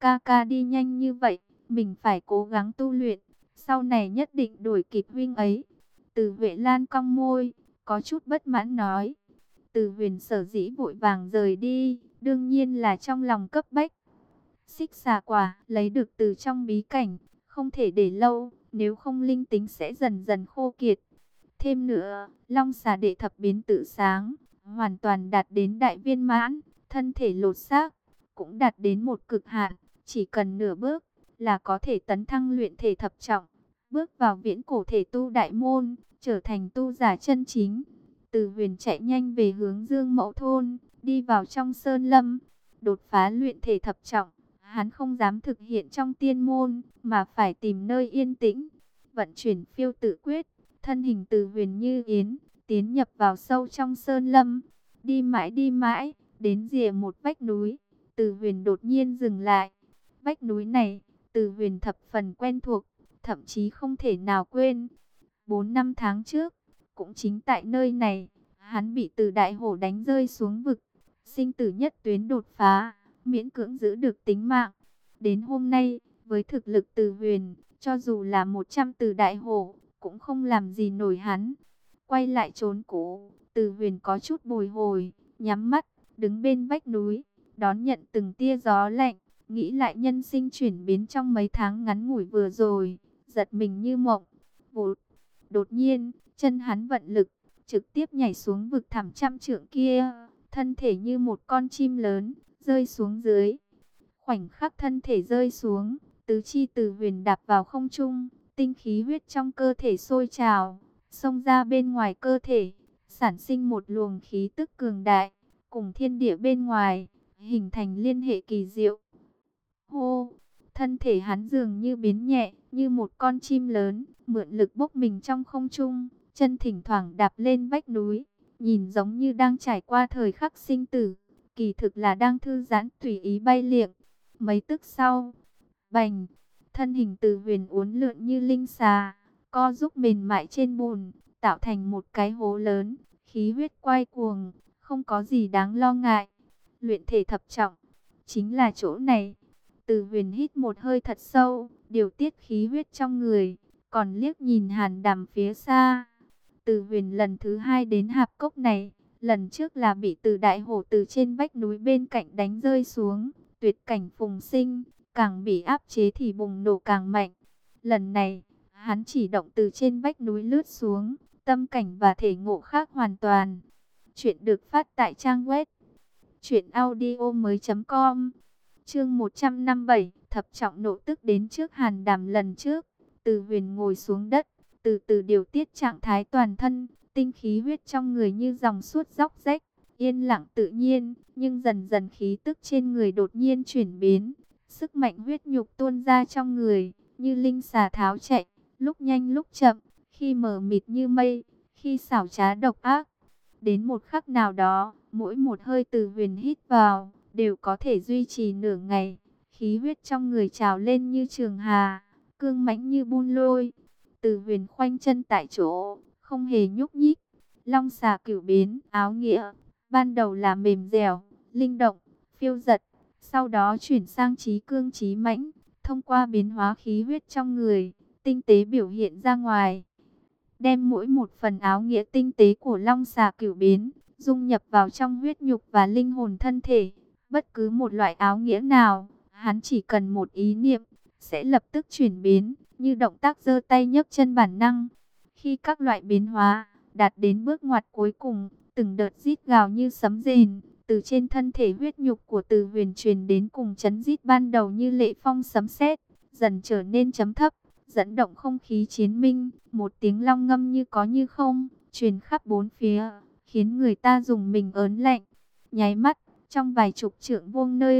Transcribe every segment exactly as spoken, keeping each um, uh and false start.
ca ca đi nhanh như vậy, mình phải cố gắng tu luyện, sau này nhất định đuổi kịp huynh ấy. Từ Huệ Lan cong môi, có chút bất mãn nói. Từ Huyền sở dĩ vội vàng rời đi, đương nhiên là trong lòng cấp bách. Xích xà quả lấy được từ trong bí cảnh, không thể để lâu, nếu không linh tính sẽ dần dần khô kiệt. Thêm nữa, long xà đệ thập biến tự sáng, hoàn toàn đạt đến đại viên mãn, thân thể lột xác, cũng đạt đến một cực hạn, chỉ cần nửa bước là có thể tấn thăng luyện thể thập trọng, bước vào viễn cổ thể tu đại môn, trở thành tu giả chân chính. Từ Huyền chạy nhanh về hướng Dương Mẫu thôn, đi vào trong sơn lâm, đột phá luyện thể thập trọng. Hắn không dám thực hiện trong tiên môn, mà phải tìm nơi yên tĩnh, vận chuyển phiêu tự quyết, thân hình Từ Huyền như yến, tiến nhập vào sâu trong sơn lâm, đi mãi đi mãi, đến rìa một vách núi, Từ Huyền đột nhiên dừng lại. Vách núi này, Từ Huyền thập phần quen thuộc, thậm chí không thể nào quên. Bốn năm tháng trước, cũng chính tại nơi này, hắn bị Từ Đại Hổ đánh rơi xuống vực, sinh tử nhất tuyến đột phá, miễn cưỡng giữ được tính mạng. Đến hôm nay, với thực lực Từ Huyền, cho dù là một trăm Từ Đại Hổ, cũng không làm gì nổi hắn. Quay lại trốn cũ, Từ Huyền có chút bồi hồi, nhắm mắt, đứng bên vách núi, đón nhận từng tia gió lạnh, nghĩ lại nhân sinh chuyển biến trong mấy tháng ngắn ngủi vừa rồi, giật mình như mộng. Vụt, đột nhiên, chân hắn vận lực, trực tiếp nhảy xuống vực thẳm trăm trượng kia, thân thể như một con chim lớn, rơi xuống dưới. Khoảnh khắc thân thể rơi xuống, tứ chi Từ Huyền đạp vào không trung, tinh khí huyết trong cơ thể sôi trào, xông ra bên ngoài cơ thể, sản sinh một luồng khí tức cường đại, cùng thiên địa bên ngoài, hình thành liên hệ kỳ diệu. Hô, thân thể hắn dường như biến nhẹ, như một con chim lớn, mượn lực bốc mình trong không trung, chân thỉnh thoảng đạp lên vách núi, nhìn giống như đang trải qua thời khắc sinh tử, kỳ thực là đang thư giãn tùy ý bay liệng. Mấy tức sau, bành, thân hình Từ Huyền uốn lượn như linh xà, co giúp mềm mại trên bùn, tạo thành một cái hố lớn, khí huyết quay cuồng, không có gì đáng lo ngại. Luyện thể thập trọng, chính là chỗ này. Từ Huyền hít một hơi thật sâu, điều tiết khí huyết trong người, còn liếc nhìn Hàn Đàm phía xa. Từ Huyền lần thứ hai đến hạp cốc này, lần trước là bị Từ Đại Hổ từ trên vách núi bên cạnh đánh rơi xuống, tuyệt cảnh phùng sinh, càng bị áp chế thì bùng nổ càng mạnh. Lần này, hắn chỉ động từ trên vách núi lướt xuống, tâm cảnh và thể ngộ khác hoàn toàn. Chuyện được phát tại trang web truyện audio mới chấm com. Chương một trăm năm mươi bảy, thập trọng nộ tức đến trước Hàn Đàm lần trước. Từ Huyền ngồi xuống đất, từ từ điều tiết trạng thái toàn thân, tinh khí huyết trong người như dòng suốt róc rách, yên lặng tự nhiên, nhưng dần dần khí tức trên người đột nhiên chuyển biến, sức mạnh huyết nhục tuôn ra trong người, như linh xà tháo chạy, lúc nhanh lúc chậm, khi mờ mịt như mây, khi xảo trá độc ác. Đến một khắc nào đó, mỗi một hơi Từ Huyền hít vào, đều có thể duy trì nửa ngày, khí huyết trong người trào lên như trường hà, cương mãnh như bun lôi. Từ Huyền khoanh chân tại chỗ, không hề nhúc nhích. Long xà cửu biến, áo nghĩa, ban đầu là mềm dẻo, linh động, phiêu dật, sau đó chuyển sang trí cương trí mãnh, thông qua biến hóa khí huyết trong người, tinh tế biểu hiện ra ngoài. Đem mỗi một phần áo nghĩa tinh tế của long xà cửu biến, dung nhập vào trong huyết nhục và linh hồn thân thể. Bất cứ một loại áo nghĩa nào, hắn chỉ cần một ý niệm, sẽ lập tức chuyển biến, như động tác giơ tay nhấc chân bản năng. Khi các loại biến hóa đạt đến bước ngoặt cuối cùng, từng đợt rít gào như sấm rền, từ trên thân thể huyết nhục của Từ Huyền truyền đến, cùng chấn rít ban đầu như lệ phong sấm sét, dần trở nên chấm thấp, dẫn động không khí chiến minh. Một tiếng long ngâm như có như không, truyền khắp bốn phía, khiến người ta rùng mình ớn lạnh. Nháy mắt, trong vài chục trượng vuông nơi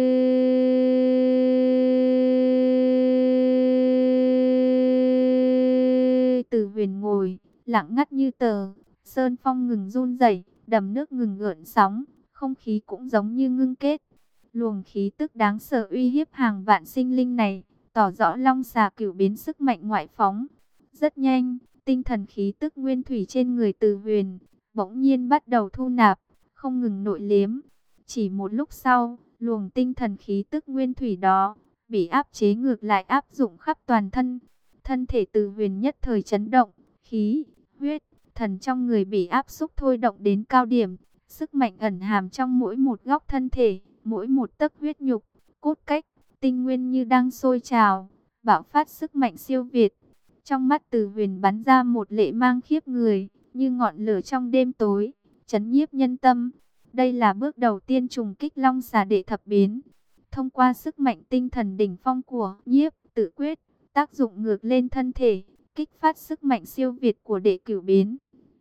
Từ Huyền ngồi, lặng ngắt như tờ, sơn phong ngừng run rẩy, đầm nước ngừng gợn sóng, không khí cũng giống như ngưng kết. Luồng khí tức đáng sợ uy hiếp hàng vạn sinh linh này, tỏ rõ long xà cửu biến sức mạnh ngoại phóng. Rất nhanh, tinh thần khí tức nguyên thủy trên người Từ Huyền bỗng nhiên bắt đầu thu nạp, không ngừng nội liếm. Chỉ một lúc sau, luồng tinh thần khí tức nguyên thủy đó bị áp chế ngược lại áp dụng khắp toàn thân. Thân thể Từ Huyền nhất thời chấn động, khí, huyết, thần trong người bị áp xúc thôi động đến cao điểm. Sức mạnh ẩn hàm trong mỗi một góc thân thể, mỗi một tấc huyết nhục, cốt cách, tinh nguyên như đang sôi trào, bạo phát sức mạnh siêu việt. Trong mắt Từ Huyền bắn ra một lệ mang khiếp người, như ngọn lửa trong đêm tối, chấn nhiếp nhân tâm. Đây là bước đầu tiên trùng kích Long Xà Đệ Thập Biến. Thông qua sức mạnh tinh thần đỉnh phong của Nhiếp Tự Quyết, tác dụng ngược lên thân thể, kích phát sức mạnh siêu việt của Đệ Cửu Biến.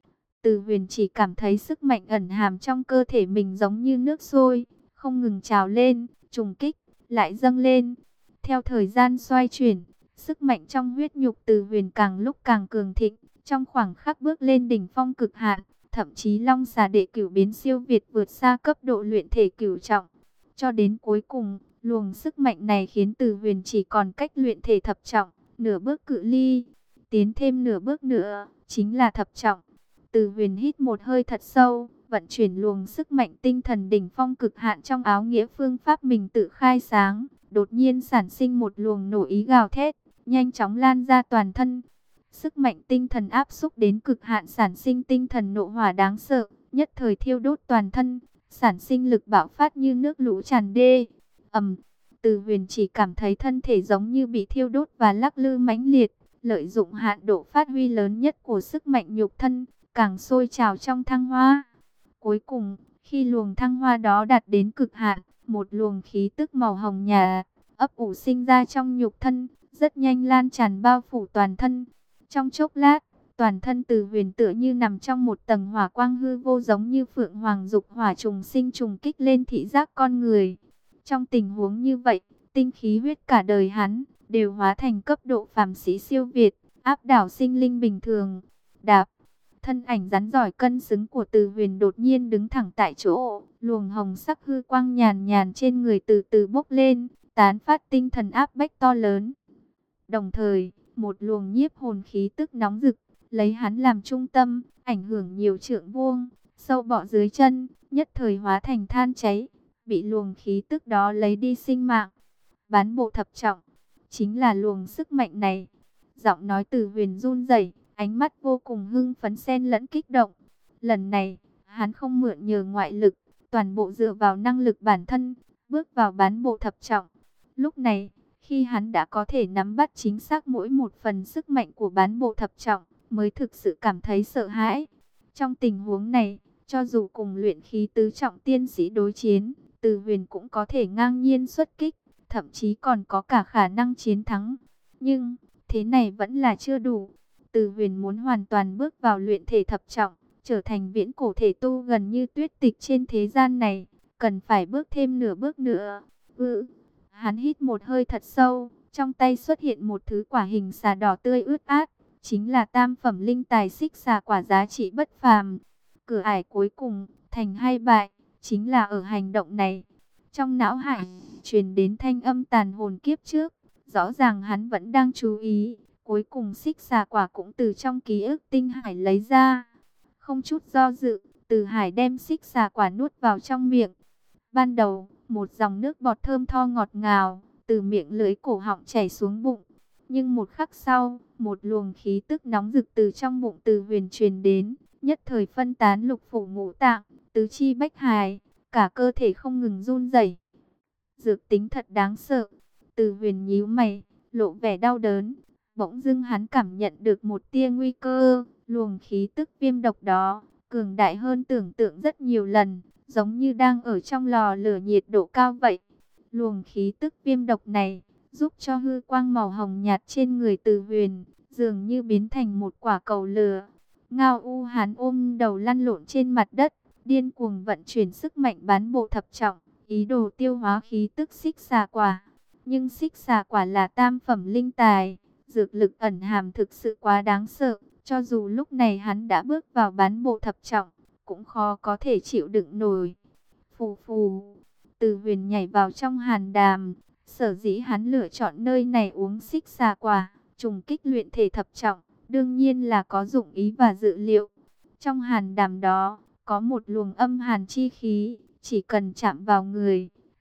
Từ Huyền chỉ cảm thấy sức mạnh ẩn hàm trong cơ thể mình giống như nước sôi, không ngừng trào lên, trùng kích, lại dâng lên. Theo thời gian xoay chuyển, sức mạnh trong huyết nhục Từ Huyền càng lúc càng cường thịnh, trong khoảng khắc bước lên đỉnh phong cực hạn, thậm chí Long Xà Đệ Cửu Biến siêu việt vượt xa cấp độ luyện thể cửu trọng. Cho đến cuối cùng, luồng sức mạnh này khiến Từ Huyền chỉ còn cách luyện thể thập trọng, nửa bước cự ly, tiến thêm nửa bước nữa, chính là thập trọng. Từ Huyền hít một hơi thật sâu, vận chuyển luồng sức mạnh tinh thần đỉnh phong cực hạn trong áo nghĩa phương pháp mình tự khai sáng, đột nhiên sản sinh một luồng nổ ý gào thét, nhanh chóng lan ra toàn thân. Sức mạnh tinh thần áp xúc đến cực hạn sản sinh tinh thần nộ hỏa đáng sợ, nhất thời thiêu đốt toàn thân, sản sinh lực bạo phát như nước lũ tràn đê. Ầm, Từ Huyền chỉ cảm thấy thân thể giống như bị thiêu đốt và lắc lư mãnh liệt, lợi dụng hạn độ phát huy lớn nhất của sức mạnh nhục thân, càng sôi trào trong thăng hoa. Cuối cùng, khi luồng thăng hoa đó đạt đến cực hạn, một luồng khí tức màu hồng nhạt ấp ủ sinh ra trong nhục thân, rất nhanh lan tràn bao phủ toàn thân. Trong chốc lát, toàn thân Từ Huyền tựa như nằm trong một tầng hỏa quang hư vô, giống như phượng hoàng dục hỏa trùng sinh trùng kích lên thị giác con người. Trong tình huống như vậy, tinh khí huyết cả đời hắn đều hóa thành cấp độ phàm sĩ siêu việt, áp đảo sinh linh bình thường. Đạp, thân ảnh rắn giỏi cân xứng của Từ Huyền đột nhiên đứng thẳng tại chỗ, luồng hồng sắc hư quang nhàn nhàn trên người từ từ bốc lên, tán phát tinh thần áp bách to lớn. Đồng thời, một luồng nhiếp hồn khí tức nóng rực, lấy hắn làm trung tâm, ảnh hưởng nhiều trượng vuông, sâu bọ dưới chân, nhất thời hóa thành than cháy, bị luồng khí tức đó lấy đi sinh mạng. Bán bộ thập trọng, chính là luồng sức mạnh này. Giọng nói Từ Huyền run rẩy, ánh mắt vô cùng hưng phấn xen lẫn kích động. Lần này, hắn không mượn nhờ ngoại lực, toàn bộ dựa vào năng lực bản thân, bước vào bán bộ thập trọng. Lúc này, khi hắn đã có thể nắm bắt chính xác mỗi một phần sức mạnh của bán bộ thập trọng, mới thực sự cảm thấy sợ hãi. Trong tình huống này, cho dù cùng luyện khí tứ trọng tiên sĩ đối chiến, Từ Huyền cũng có thể ngang nhiên xuất kích, thậm chí còn có cả khả năng chiến thắng. Nhưng, thế này vẫn là chưa đủ. Từ Huyền muốn hoàn toàn bước vào luyện thể thập trọng, trở thành viễn cổ thể tu gần như tuyết tịch trên thế gian này, cần phải bước thêm nửa bước nữa. Ừ, hắn hít một hơi thật sâu, trong tay xuất hiện một thứ quả hình xà đỏ tươi ướt át, chính là tam phẩm linh tài xích xà quả giá trị bất phàm. Cửa ải cuối cùng, thành hay bại, chính là ở hành động này. Trong não hải, truyền đến thanh âm tàn hồn kiếp trước, rõ ràng hắn vẫn đang chú ý. Cuối cùng xích xà quả cũng từ trong ký ức tinh hải lấy ra. Không chút do dự, Từ Hải đem xích xà quả nuốt vào trong miệng. Ban đầu, một dòng nước bọt thơm tho ngọt ngào, từ miệng lưỡi cổ họng chảy xuống bụng. Nhưng một khắc sau, một luồng khí tức nóng rực từ trong bụng Từ Huyền truyền đến, nhất thời phân tán lục phủ ngũ tạng, tứ chi bách hài, cả cơ thể không ngừng run rẩy. Dược tính thật đáng sợ. Từ Huyền nhíu mày, lộ vẻ đau đớn. Bỗng dưng hắn cảm nhận được một tia nguy cơ, luồng khí tức viêm độc đó, cường đại hơn tưởng tượng rất nhiều lần, giống như đang ở trong lò lửa nhiệt độ cao vậy. Luồng khí tức viêm độc này, giúp cho hư quang màu hồng nhạt trên người Từ Huyền, dường như biến thành một quả cầu lửa. Ngao U Hán ôm đầu lăn lộn trên mặt đất, điên cuồng vận chuyển sức mạnh bán bộ thập trọng, ý đồ tiêu hóa khí tức xích xà quả. Nhưng xích xà quả là tam phẩm linh tài, dược lực ẩn hàm thực sự quá đáng sợ, cho dù lúc này hắn đã bước vào bán bộ thập trọng, cũng khó có thể chịu đựng nổi. Phù phù, Từ Huyền nhảy vào trong hàn đàm, sở dĩ hắn lựa chọn nơi này uống xích xà quả, trùng kích luyện thể thập trọng, đương nhiên là có dụng ý và dự liệu. Trong hàn đàm đó, có một luồng âm hàn chi khí, chỉ cần chạm vào người,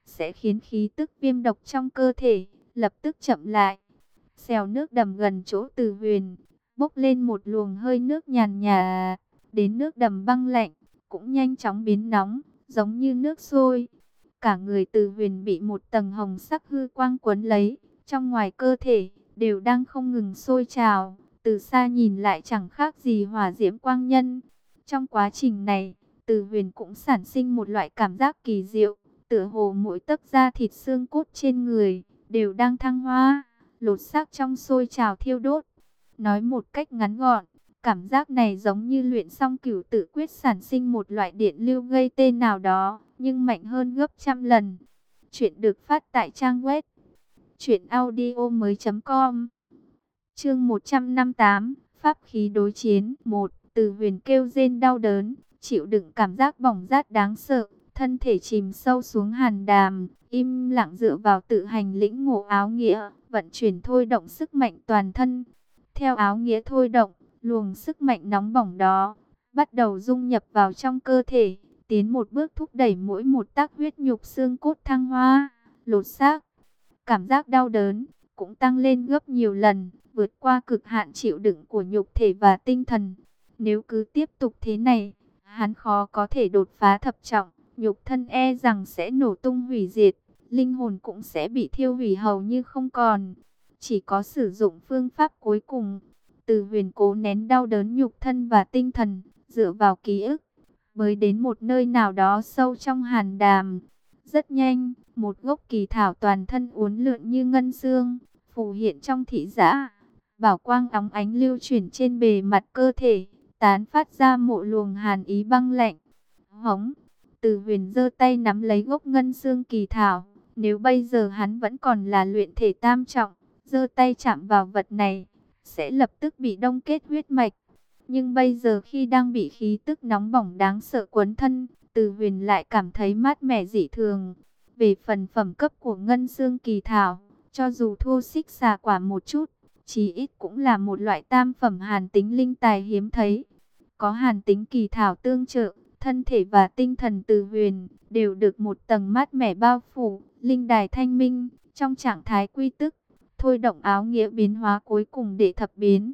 sẽ khiến khí tức viêm độc trong cơ thể lập tức chậm lại. Xèo nước đầm gần chỗ Từ Huyền, bốc lên một luồng hơi nước nhàn nhạt, đến nước đầm băng lạnh, cũng nhanh chóng biến nóng, giống như nước sôi. Cả người Từ Huyền bị một tầng hồng sắc hư quang quấn lấy, trong ngoài cơ thể đều đang không ngừng sôi trào, từ xa nhìn lại chẳng khác gì hỏa diễm quang nhân. Trong quá trình này, Từ Huyền cũng sản sinh một loại cảm giác kỳ diệu, tựa hồ mỗi tấc da thịt xương cốt trên người đều đang thăng hoa, lột xác trong sôi trào thiêu đốt. Nói một cách ngắn gọn, cảm giác này giống như luyện xong cửu tự quyết sản sinh một loại điện lưu gây tê nào đó, nhưng mạnh hơn gấp trăm lần. Chuyện được phát tại trang web truyện audio mới chấm com. Chương một trăm năm mươi tám, pháp khí đối chiến. Một, Từ Huyền kêu rên đau đớn, chịu đựng cảm giác bỏng rát đáng sợ, thân thể chìm sâu xuống hàn đàm, im lặng dựa vào tự hành lĩnh ngộ áo nghĩa, vận chuyển thôi động sức mạnh toàn thân. Theo áo nghĩa thôi động, luồng sức mạnh nóng bỏng đó bắt đầu dung nhập vào trong cơ thể, tiến một bước thúc đẩy mỗi một tác huyết nhục xương cốt thăng hoa, lột xác. Cảm giác đau đớn cũng tăng lên gấp nhiều lần, vượt qua cực hạn chịu đựng của nhục thể và tinh thần. Nếu cứ tiếp tục thế này, hắn khó có thể đột phá thập trọng, nhục thân e rằng sẽ nổ tung hủy diệt, linh hồn cũng sẽ bị thiêu hủy hầu như không còn. Chỉ có sử dụng phương pháp cuối cùng, Từ Huyền cố nén đau đớn nhục thân và tinh thần, dựa vào ký ức, mới đến một nơi nào đó sâu trong hàn đàm. Rất nhanh, một gốc kỳ thảo toàn thân uốn lượn như ngân xương, phù hiện trong thị giác. Bảo quang óng ánh lưu chuyển trên bề mặt cơ thể, tán phát ra một luồng hàn ý băng lạnh. Hống! Từ Huyền giơ tay nắm lấy gốc ngân xương kỳ thảo. Nếu bây giờ hắn vẫn còn là luyện thể tam trọng, giơ tay chạm vào vật này, sẽ lập tức bị đông kết huyết mạch. Nhưng bây giờ khi đang bị khí tức nóng bỏng đáng sợ quấn thân, Từ Huyền lại cảm thấy mát mẻ dị thường. Về phần phẩm cấp của ngân xương kỳ thảo, cho dù thua xích xà quả một chút, chí ít cũng là một loại tam phẩm hàn tính linh tài hiếm thấy. Có hàn tính kỳ thảo tương trợ, thân thể và tinh thần Từ Huyền đều được một tầng mát mẻ bao phủ, linh đài thanh minh, trong trạng thái quy tức, thôi động áo nghĩa biến hóa cuối cùng để thập biến.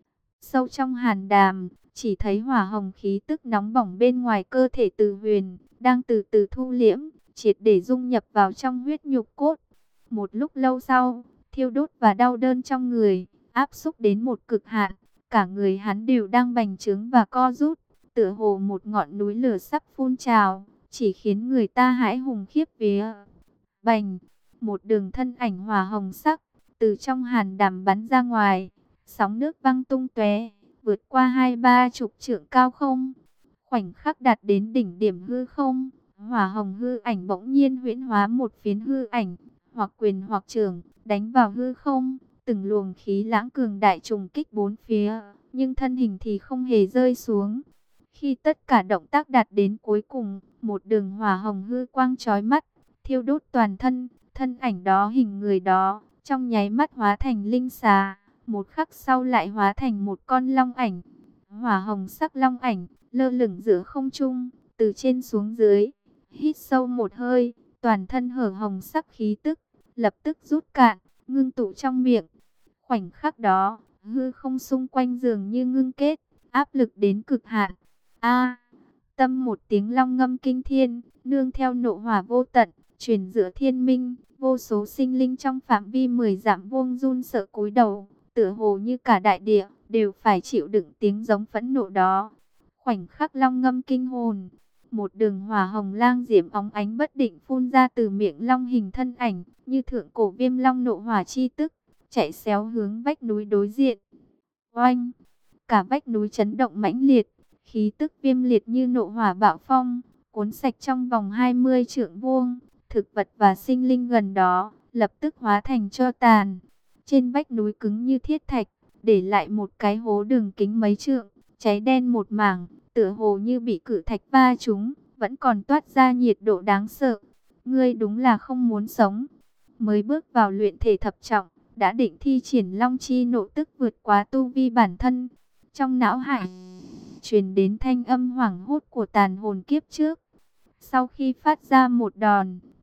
Sâu trong hàn đàm, chỉ thấy hỏa hồng khí tức nóng bỏng bên ngoài cơ thể Từ Huyền đang từ từ thu liễm, triệt để dung nhập vào trong huyết nhục cốt. Một lúc lâu sau, thiêu đốt và đau đớn trong người áp xúc đến một cực hạn, cả người hắn đều đang bành trướng và co rút, tựa hồ một ngọn núi lửa sắp phun trào, chỉ khiến người ta hãi hùng khiếp vía. Bành, một đường thân ảnh hỏa hồng sắc từ trong hàn đàm bắn ra ngoài, sóng nước văng tung tóe, vượt qua hai ba chục trượng cao không, khoảnh khắc đạt đến đỉnh điểm hư không. Hỏa hồng hư ảnh bỗng nhiên huyễn hóa một phiến hư ảnh, hoặc quyền hoặc trường, đánh vào hư không, từng luồng khí lãng cường đại trùng kích bốn phía, nhưng thân hình thì không hề rơi xuống. Khi tất cả động tác đạt đến cuối cùng, một đường hỏa hồng hư quang chói mắt, thiêu đốt toàn thân, thân ảnh đó hình người đó, trong nháy mắt hóa thành linh xà, một khắc sau lại hóa thành một con long ảnh. Hỏa hồng sắc long ảnh, lơ lửng giữa không trung, từ trên xuống dưới, hít sâu một hơi, toàn thân hở hồng sắc khí tức, lập tức rút cạn, ngưng tụ trong miệng. Khoảnh khắc đó, hư không xung quanh dường như ngưng kết, áp lực đến cực hạn. A, tâm một tiếng long ngâm kinh thiên, nương theo nộ hỏa vô tận, truyền giữa thiên minh, vô số sinh linh trong phạm vi mười dặm vuông run sợ cúi đầu, tựa hồ như cả đại địa đều phải chịu đựng tiếng giống phẫn nộ đó. Khoảnh khắc long ngâm kinh hồn, một đường hỏa hồng lang diễm óng ánh bất định phun ra từ miệng long hình thân ảnh, như thượng cổ viêm long nộ hỏa chi tức, chạy xéo hướng vách núi đối diện. Oanh! Cả vách núi chấn động mãnh liệt, khí tức viêm liệt như nộ hỏa bạo phong, cuốn sạch trong vòng hai mươi trượng vuông, thực vật và sinh linh gần đó lập tức hóa thành tro tàn. Trên vách núi cứng như thiết thạch, để lại một cái hố đường kính mấy trượng, cháy đen một mảng, tựa hồ như bị cự thạch va trúng, vẫn còn toát ra nhiệt độ đáng sợ. Ngươi đúng là không muốn sống. Mới bước vào luyện thể thập trọng, đã định thi triển long chi nộ tức vượt quá tu vi bản thân. Trong não hải truyền đến thanh âm hoảng hốt của tàn hồn kiếp trước. Sau khi phát ra một đòn,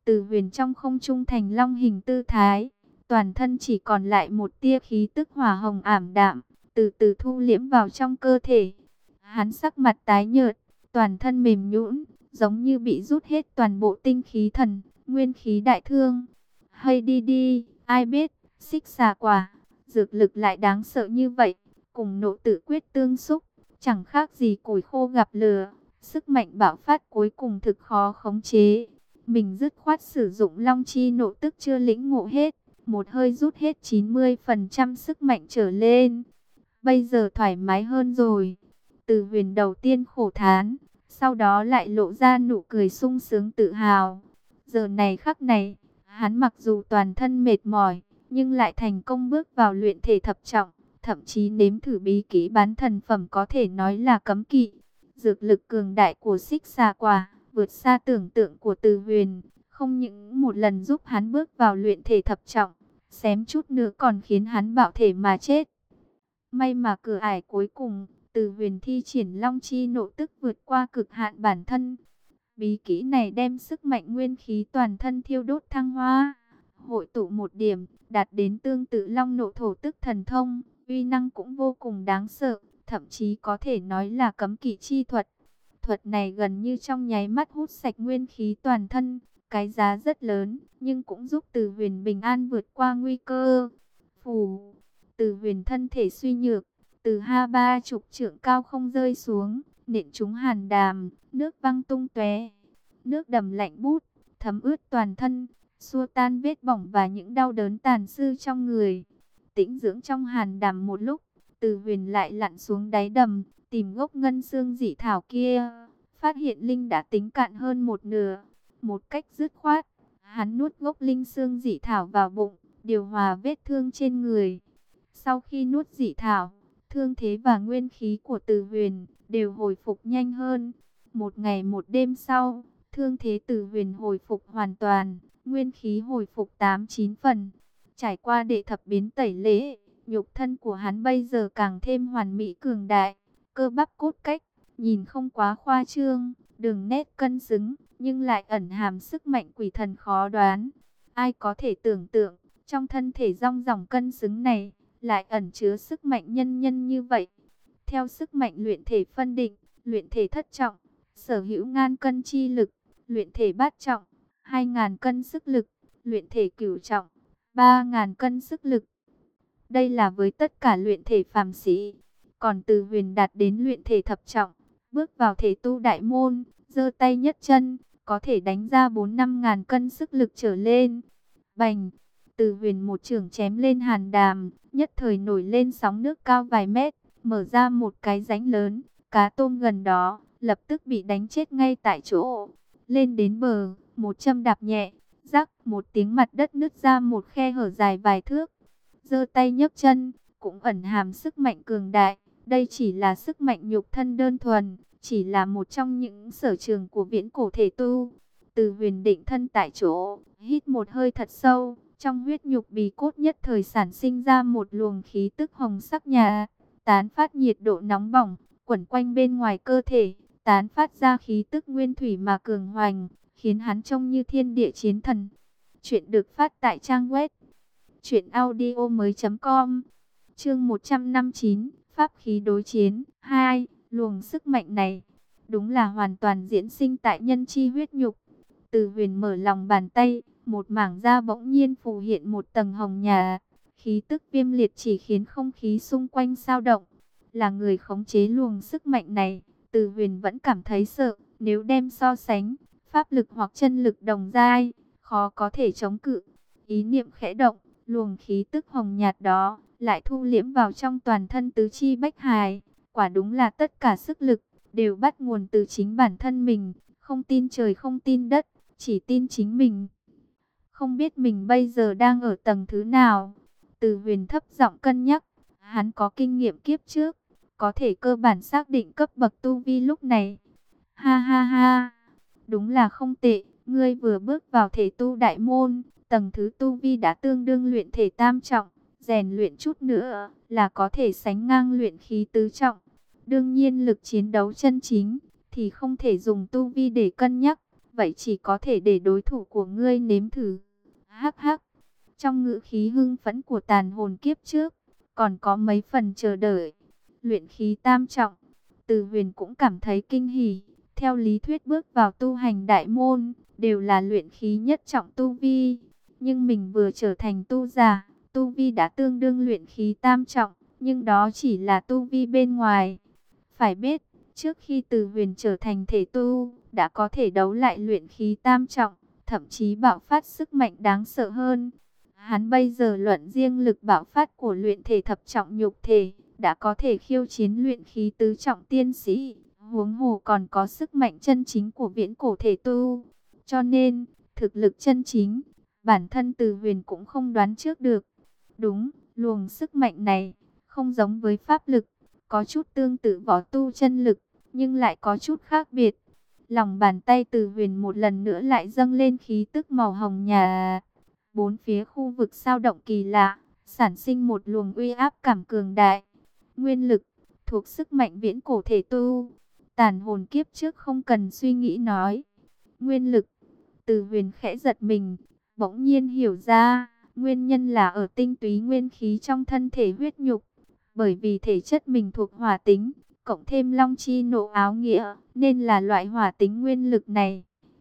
Từ Huyền trong không trung thành long hình tư thái, toàn thân chỉ còn lại một tia khí tức hỏa hồng ảm đạm, từ từ thu liễm vào trong cơ thể. Hắn sắc mặt tái nhợt, toàn thân mềm nhũn, giống như bị rút hết toàn bộ tinh khí thần, nguyên khí đại thương. Hay đi đi, ai biết, xích xà quả, dược lực lại đáng sợ như vậy, cùng nộ tự quyết tương xúc, chẳng khác gì củi khô gặp lửa, sức mạnh bạo phát cuối cùng thực khó khống chế. Mình dứt khoát sử dụng long chi nộ tức chưa lĩnh ngộ hết, một hơi rút hết chín mươi phần trăm sức mạnh trở lên. Bây giờ thoải mái hơn rồi. Từ Huyền đầu tiên khổ thán, sau đó lại lộ ra nụ cười sung sướng tự hào. Giờ này khắc này, hắn mặc dù toàn thân mệt mỏi, nhưng lại thành công bước vào luyện thể thập trọng, thậm chí nếm thử bí kỹ bán thần phẩm có thể nói là cấm kỵ. Dược lực cường đại của xích xà quả vượt xa tưởng tượng của Từ Huyền, không những một lần giúp hắn bước vào luyện thể thập trọng, xém chút nữa còn khiến hắn bạo thể mà chết. May mà cửa ải cuối cùng, Từ Huyền thi triển long chi nộ tức vượt qua cực hạn bản thân. Bí kỹ này đem sức mạnh nguyên khí toàn thân thiêu đốt thăng hoa, hội tụ một điểm, đạt đến tương tự long nộ thổ tức thần thông, uy năng cũng vô cùng đáng sợ, thậm chí có thể nói là cấm kỵ chi thuật. Thuật này gần như trong nháy mắt hút sạch nguyên khí toàn thân, cái giá rất lớn, nhưng cũng giúp Từ Huyền bình an vượt qua nguy cơ. Phù, Từ Huyền thân thể suy nhược, từ ha ba chục trượng cao không rơi xuống, nện trúng hàn đàm, nước văng tung tóe, nước đầm lạnh bút, thấm ướt toàn thân, xua tan vết bỏng và những đau đớn tàn dư trong người. Tĩnh dưỡng trong hàn đàm một lúc, Từ Huyền lại lặn xuống đáy đầm, tìm gốc ngân xương dị thảo kia, phát hiện linh đã tính cạn hơn một nửa. Một cách dứt khoát, hắn nuốt gốc linh xương dị thảo vào bụng, điều hòa vết thương trên người. Sau khi nuốt dị thảo, thương thế và nguyên khí của Từ Huyền đều hồi phục nhanh hơn. Một ngày một đêm sau, thương thế Từ Huyền hồi phục hoàn toàn, nguyên khí hồi phục tám chín phần. Trải qua đệ thập biến tẩy lễ, nhục thân của hắn bây giờ càng thêm hoàn mỹ cường đại, cơ bắp cốt cách, nhìn không quá khoa trương, đường nét cân xứng, nhưng lại ẩn hàm sức mạnh quỷ thần khó đoán. Ai có thể tưởng tượng, trong thân thể rong ròng cân xứng này, lại ẩn chứa sức mạnh nhân nhân như vậy. Theo sức mạnh luyện thể phân định, luyện thể thất trọng, sở hữu ngàn cân chi lực, luyện thể bát trọng, hai ngàn cân sức lực, luyện thể cửu trọng, ba ngàn cân sức lực. Đây là với tất cả luyện thể phàm sĩ. Còn Từ Huyền đạt đến luyện thể thập trọng, bước vào thể tu đại môn, giơ tay nhất chân, có thể đánh ra bốn năm ngàn cân sức lực trở lên. Bành! Từ Huyền một chưởng chém lên hàn đàm, nhất thời nổi lên sóng nước cao vài mét, mở ra một cái rãnh lớn, cá tôm gần đó lập tức bị đánh chết ngay tại chỗ. Lên đến bờ, một châm đạp nhẹ, rắc một tiếng, mặt đất nứt ra một khe hở dài vài thước. Giơ tay nhấc chân, cũng ẩn hàm sức mạnh cường đại. Đây chỉ là sức mạnh nhục thân đơn thuần, chỉ là một trong những sở trường của viễn cổ thể tu. Từ Huyền định thân tại chỗ, hít một hơi thật sâu, trong huyết nhục bì cốt nhất thời sản sinh ra một luồng khí tức hồng sắc nhà, tán phát nhiệt độ nóng bỏng, quẩn quanh bên ngoài cơ thể, tán phát ra khí tức nguyên thủy mà cường hoành, khiến hắn trông như thiên địa chiến thần. Chuyện được phát tại trang web truyện audio mới chấm com. Chương một trăm năm mươi chín, pháp khí đối chiến hai. Luồng sức mạnh này đúng là hoàn toàn diễn sinh tại nhân chi huyết nhục. Từ Huyền mở lòng bàn tay, một mảng da bỗng nhiên phù hiện một tầng hồng nhà, khí tức viêm liệt chỉ khiến không khí xung quanh dao động. Là người khống chế luồng sức mạnh này, Từ Huyền vẫn cảm thấy sợ. Nếu đem so sánh, pháp lực hoặc chân lực đồng giai, khó có thể chống cự. Ý niệm khẽ động, luồng khí tức hồng nhạt đó lại thu liễm vào trong toàn thân tứ chi bách hài. Quả đúng là tất cả sức lực đều bắt nguồn từ chính bản thân mình, không tin trời không tin đất, chỉ tin chính mình. Không biết mình bây giờ đang ở tầng thứ nào? Từ Huyền thấp giọng cân nhắc, hắn có kinh nghiệm kiếp trước, có thể cơ bản xác định cấp bậc tu vi lúc này. Ha ha ha, đúng là không tệ, ngươi vừa bước vào thể tu đại môn, tầng thứ tu vi đã tương đương luyện thể tam trọng, rèn luyện chút nữa là có thể sánh ngang luyện khí tứ trọng. Đương nhiên lực chiến đấu chân chính thì không thể dùng tu vi để cân nhắc, vậy chỉ có thể để đối thủ của ngươi nếm thử. Hắc hắc, trong ngữ khí hưng phấn của tàn hồn kiếp trước, còn có mấy phần chờ đợi. Luyện khí tam trọng, Từ Huyền cũng cảm thấy kinh hỉ. Theo lý thuyết bước vào tu hành đại môn, đều là luyện khí nhất trọng tu vi. Nhưng mình vừa trở thành tu giả, tu vi đã tương đương luyện khí tam trọng, nhưng đó chỉ là tu vi bên ngoài. Phải biết, trước khi Từ Huyền trở thành thể tu, đã có thể đấu lại luyện khí tam trọng, thậm chí bạo phát sức mạnh đáng sợ hơn. Hắn bây giờ luận riêng lực bạo phát của luyện thể thập trọng nhục thể, đã có thể khiêu chiến luyện khí tứ trọng tiên sĩ, huống hồ còn có sức mạnh chân chính của viễn cổ thể tu. Cho nên, thực lực chân chính, bản thân Từ Huyền cũng không đoán trước được. Đúng, luồng sức mạnh này, không giống với pháp lực, có chút tương tự võ tu chân lực, nhưng lại có chút khác biệt. Lòng bàn tay Từ Huyền một lần nữa lại dâng lên khí tức màu hồng nhà. Bốn phía khu vực sao động kỳ lạ, sản sinh một luồng uy áp cảm cường đại. Nguyên lực, thuộc sức mạnh viễn cổ thể tu. Tàn hồn kiếp trước không cần suy nghĩ nói. Nguyên lực, Từ Huyền khẽ giật mình, bỗng nhiên hiểu ra, nguyên nhân là ở tinh túy nguyên khí trong thân thể huyết nhục. Bởi vì thể chất mình thuộc hỏa tính, cộng thêm long chi nộ áo nghĩa, nên là loại hỏa tính nguyên lực này.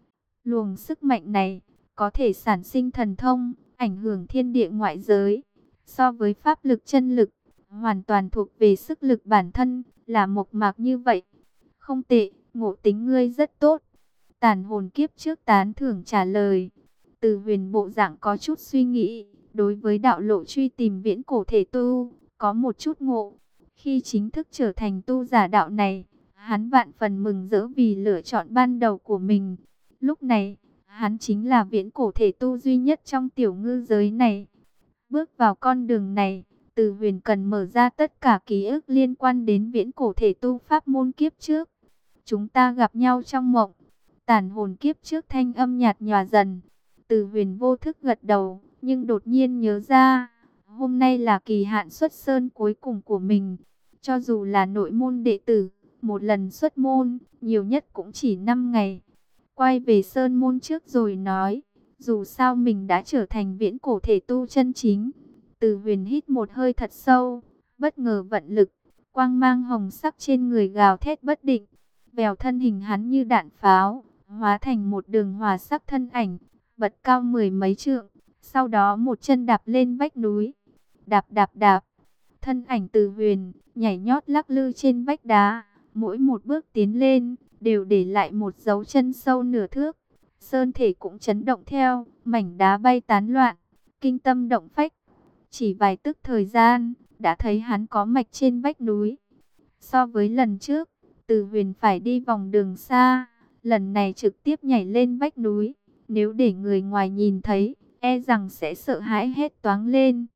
Luồng sức mạnh này, có thể sản sinh thần thông, ảnh hưởng thiên địa ngoại giới. So với pháp lực chân lực, hoàn toàn thuộc về sức lực bản thân, là mộc mạc như vậy. Không tệ, ngộ tính ngươi rất tốt. Tàn hồn kiếp trước tán thưởng trả lời. Từ Huyền bộ dạng có chút suy nghĩ, đối với đạo lộ truy tìm viễn cổ thể tu, có một chút ngộ. Khi chính thức trở thành tu giả đạo này, hắn vạn phần mừng rỡ vì lựa chọn ban đầu của mình. Lúc này, hắn chính là viễn cổ thể tu duy nhất trong tiểu ngư giới này. Bước vào con đường này, Từ Huyền cần mở ra tất cả ký ức liên quan đến viễn cổ thể tu pháp môn kiếp trước. Chúng ta gặp nhau trong mộng. Tàn hồn kiếp trước thanh âm nhạt nhòa dần. Từ Huyền vô thức gật đầu, nhưng đột nhiên nhớ ra, hôm nay là kỳ hạn xuất sơn cuối cùng của mình. Cho dù là nội môn đệ tử, một lần xuất môn, nhiều nhất cũng chỉ năm ngày. Quay về sơn môn trước rồi nói, dù sao mình đã trở thành viễn cổ thể tu chân chính. Từ Huyền hít một hơi thật sâu, bất ngờ vận lực, quang mang hồng sắc trên người gào thét bất định. Vèo thân hình hắn như đạn pháo, hóa thành một đường hỏa sắc thân ảnh, bật cao mười mấy trượng, sau đó một chân đạp lên vách núi. Đạp đạp đạp, thân ảnh Từ Huyền nhảy nhót lắc lư trên vách đá, mỗi một bước tiến lên đều để lại một dấu chân sâu nửa thước. Sơn thể cũng chấn động theo, mảnh đá bay tán loạn, kinh tâm động phách. Chỉ vài tức thời gian, đã thấy hắn có mạch trên vách núi. So với lần trước, Từ Huyền phải đi vòng đường xa, lần này trực tiếp nhảy lên vách núi. Nếu để người ngoài nhìn thấy, e rằng sẽ sợ hãi hét toáng lên.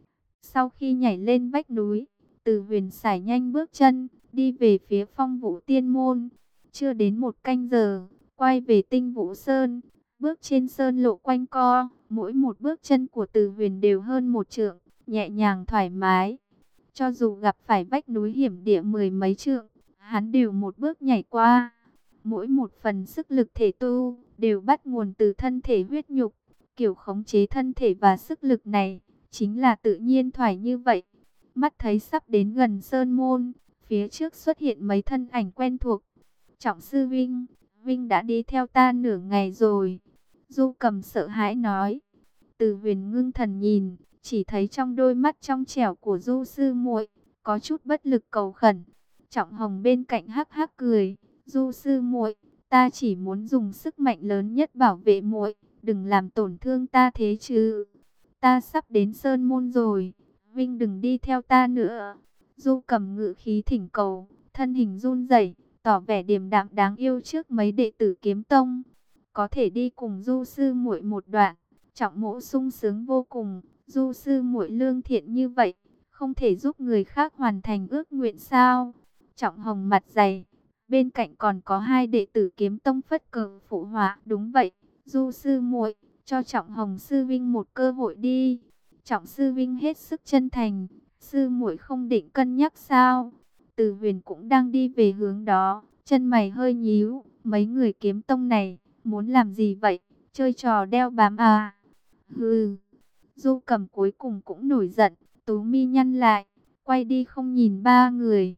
Sau khi nhảy lên vách núi, Từ Huyền sải nhanh bước chân, đi về phía Phong Vũ Tiên Môn. Chưa đến một canh giờ, quay về Tinh Vũ Sơn, bước trên sơn lộ quanh co, mỗi một bước chân của Từ Huyền đều hơn một trượng, nhẹ nhàng thoải mái. Cho dù gặp phải vách núi hiểm địa mười mấy trượng, hắn đều một bước nhảy qua. Mỗi một phần sức lực thể tu đều bắt nguồn từ thân thể huyết nhục. Kiểu khống chế thân thể và sức lực này chính là tự nhiên thoải như vậy. Mắt thấy sắp đến gần sơn môn, phía trước xuất hiện mấy thân ảnh quen thuộc. Trọng sư Vinh, Vinh đã đi theo ta nửa ngày rồi. Du Cầm sợ hãi nói. Từ Huyền ngưng thần nhìn, chỉ thấy trong đôi mắt trong trẻo của Du sư muội có chút bất lực cầu khẩn. Trọng Hồng bên cạnh hắc hắc cười. Du sư muội, ta chỉ muốn dùng sức mạnh lớn nhất bảo vệ muội, đừng làm tổn thương ta thế chứ. Ta sắp đến sơn môn rồi, Vinh đừng đi theo ta nữa. Du Cầm ngự khí thỉnh cầu, thân hình run rẩy, tỏ vẻ điềm đạm đáng yêu trước mấy đệ tử Kiếm Tông. Có thể đi cùng Du sư muội một đoạn, Trọng Mỗ sung sướng vô cùng. Du sư muội lương thiện như vậy, không thể giúp người khác hoàn thành ước nguyện sao? Trọng Hồng mặt dày. Bên cạnh còn có hai đệ tử Kiếm Tông phất cờ phụ họa. Đúng vậy, Du sư muội, cho Trọng Hồng sư vinh một cơ hội đi. Trọng sư vinh hết sức chân thành. Sư muội không định cân nhắc sao? Từ Huyền cũng đang đi về hướng đó, chân mày hơi nhíu. Mấy người Kiếm Tông này, Muốn làm gì vậy? Chơi trò đeo bám à? Hừ. Du Cầm cuối cùng cũng nổi giận, tú mi nhăn lại, quay đi không nhìn ba người.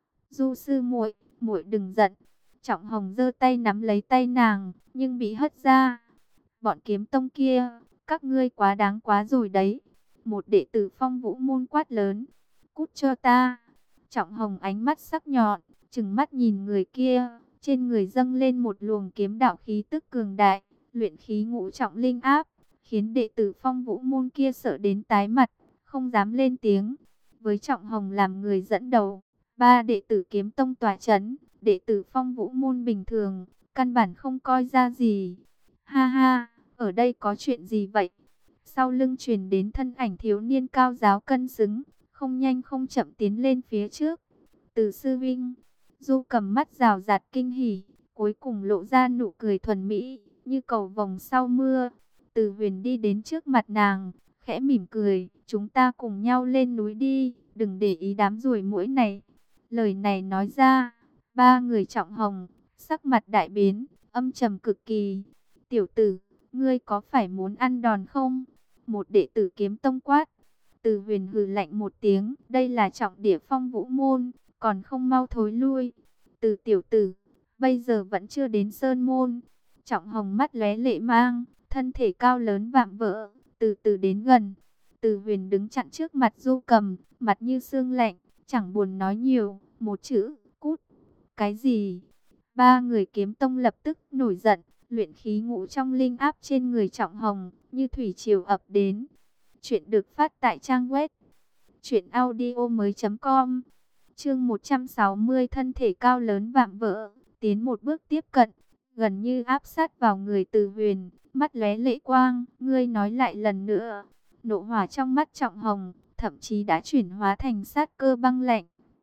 Du sư muội, muội đừng giận. Trọng Hồng giơ tay nắm lấy tay nàng, nhưng bị hất ra. Bọn kiếm tông kia, các ngươi quá đáng quá rồi đấy. Một đệ tử Phong Vũ môn quát lớn, cút cho ta. Trọng Hồng ánh mắt sắc nhọn, trừng mắt nhìn người kia, trên người dâng lên một luồng kiếm đạo khí tức cường đại, luyện khí ngũ trọng linh áp, khiến đệ tử Phong Vũ môn kia sợ đến tái mặt, không dám lên tiếng. Với Trọng Hồng làm người dẫn đầu, ba đệ tử kiếm tông tỏa chấn, đệ tử Phong Vũ môn bình thường, căn bản không coi ra gì. Ha ha, ở đây có chuyện gì vậy? Sau lưng truyền đến thân ảnh thiếu niên cao giáo cân xứng, không nhanh không chậm tiến lên phía trước. Từ sư vinh, Du Cầm mắt rào rạt kinh hỉ, cuối cùng lộ ra nụ cười thuần mỹ, như cầu vồng sau mưa. Từ Huyền đi đến trước mặt nàng, khẽ mỉm cười, chúng ta cùng nhau lên núi đi, đừng để ý đám ruồi muỗi này. Lời này nói ra, ba người Trọng Hồng, sắc mặt đại biến, âm trầm cực kỳ. Tiểu tử, ngươi có phải muốn ăn đòn không? Một đệ tử kiếm tông quát. Từ Huyền hừ lạnh một tiếng, đây là trọng địa Phong Vũ môn, còn không mau thối lui. Từ tiểu tử, bây giờ vẫn chưa đến sơn môn. Trọng Hồng mắt lóe lệ mang, thân thể cao lớn vạm vỡ, từ từ đến gần. Từ Huyền đứng chặn trước mặt Du Cầm, mặt như xương lạnh, chẳng buồn nói nhiều, một chữ, cút. Cái gì? Ba người kiếm tông lập tức nổi giận, luyện khí ngũ trong linh áp trên người Trọng Hồng, như thủy triều ập đến. Chuyện được phát tại trang web truyện audio mới chấm com. Chương một trăm sáu mươi, thân thể cao lớn vạm vỡ, tiến một bước tiếp cận, gần như áp sát vào người Từ Huyền, mắt lóe lệ quang, ngươi nói lại lần nữa. Nộ hỏa trong mắt Trọng Hồng, thậm chí đã chuyển hóa thành sát cơ băng lạnh.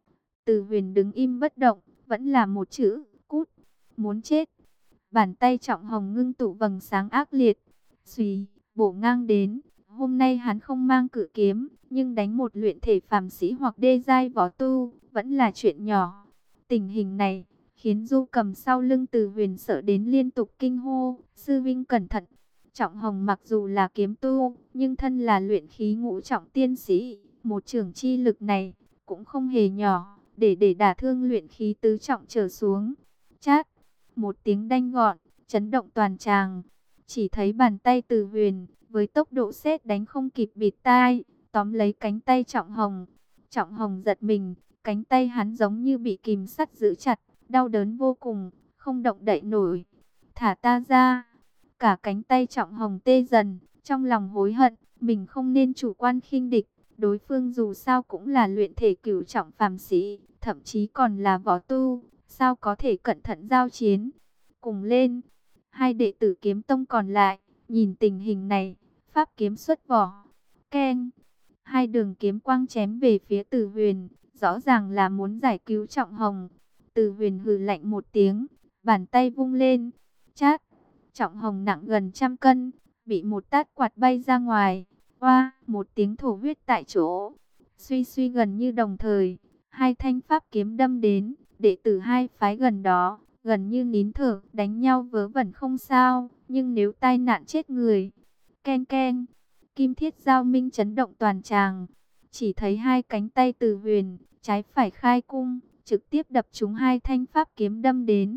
Từ Huyền đứng im bất động, vẫn là một chữ, cút, muốn chết. Bàn tay Trọng Hồng ngưng tụ vầng sáng ác liệt, xùy, bổ ngang đến. Hôm nay hắn không mang cự kiếm, nhưng đánh một luyện thể phàm sĩ hoặc đê giai võ tu, vẫn là chuyện nhỏ. Tình hình này, khiến Du Cầm sau lưng Từ Huyền sợ đến liên tục kinh hô, sư vinh cẩn thận. Trọng Hồng mặc dù là kiếm tu, nhưng thân là luyện khí ngũ trọng tiên sĩ, một trường chi lực này, cũng không hề nhỏ, để để đả thương luyện khí tứ trọng trở xuống. Chát, một tiếng đanh gọn, chấn động toàn tràng. Chỉ thấy bàn tay Từ Huyền, với tốc độ sét đánh không kịp bịt tai, tóm lấy cánh tay Trọng Hồng. Trọng Hồng giật mình, cánh tay hắn giống như bị kìm sắt giữ chặt, đau đớn vô cùng, không động đậy nổi. Thả ta ra. Cả cánh tay Trọng Hồng tê dần, trong lòng hối hận, mình không nên chủ quan khinh địch. Đối phương dù sao cũng là luyện thể cửu trọng phàm sĩ, thậm chí còn là võ tu, sao có thể cẩn thận giao chiến. Cùng lên, hai đệ tử kiếm tông còn lại, nhìn tình hình này, pháp kiếm xuất vỏ. Keng, hai đường kiếm quang chém về phía Từ Huyền, rõ ràng là muốn giải cứu Trọng Hồng. Từ Huyền hừ lạnh một tiếng, bàn tay vung lên, chát. Trọng Hồng nặng gần trăm cân, bị một tát quạt bay ra ngoài. Oa, một tiếng thổ huyết tại chỗ. Suy suy gần như đồng thời, hai thanh pháp kiếm đâm đến, đệ tử hai phái gần đó, gần như nín thở, đánh nhau vớ vẩn không sao, nhưng nếu tai nạn chết người. Ken ken, kim thiết giao minh chấn động toàn tràng. Chỉ thấy hai cánh tay Từ Huyền, trái phải khai cung, trực tiếp đập trúng hai thanh pháp kiếm đâm đến.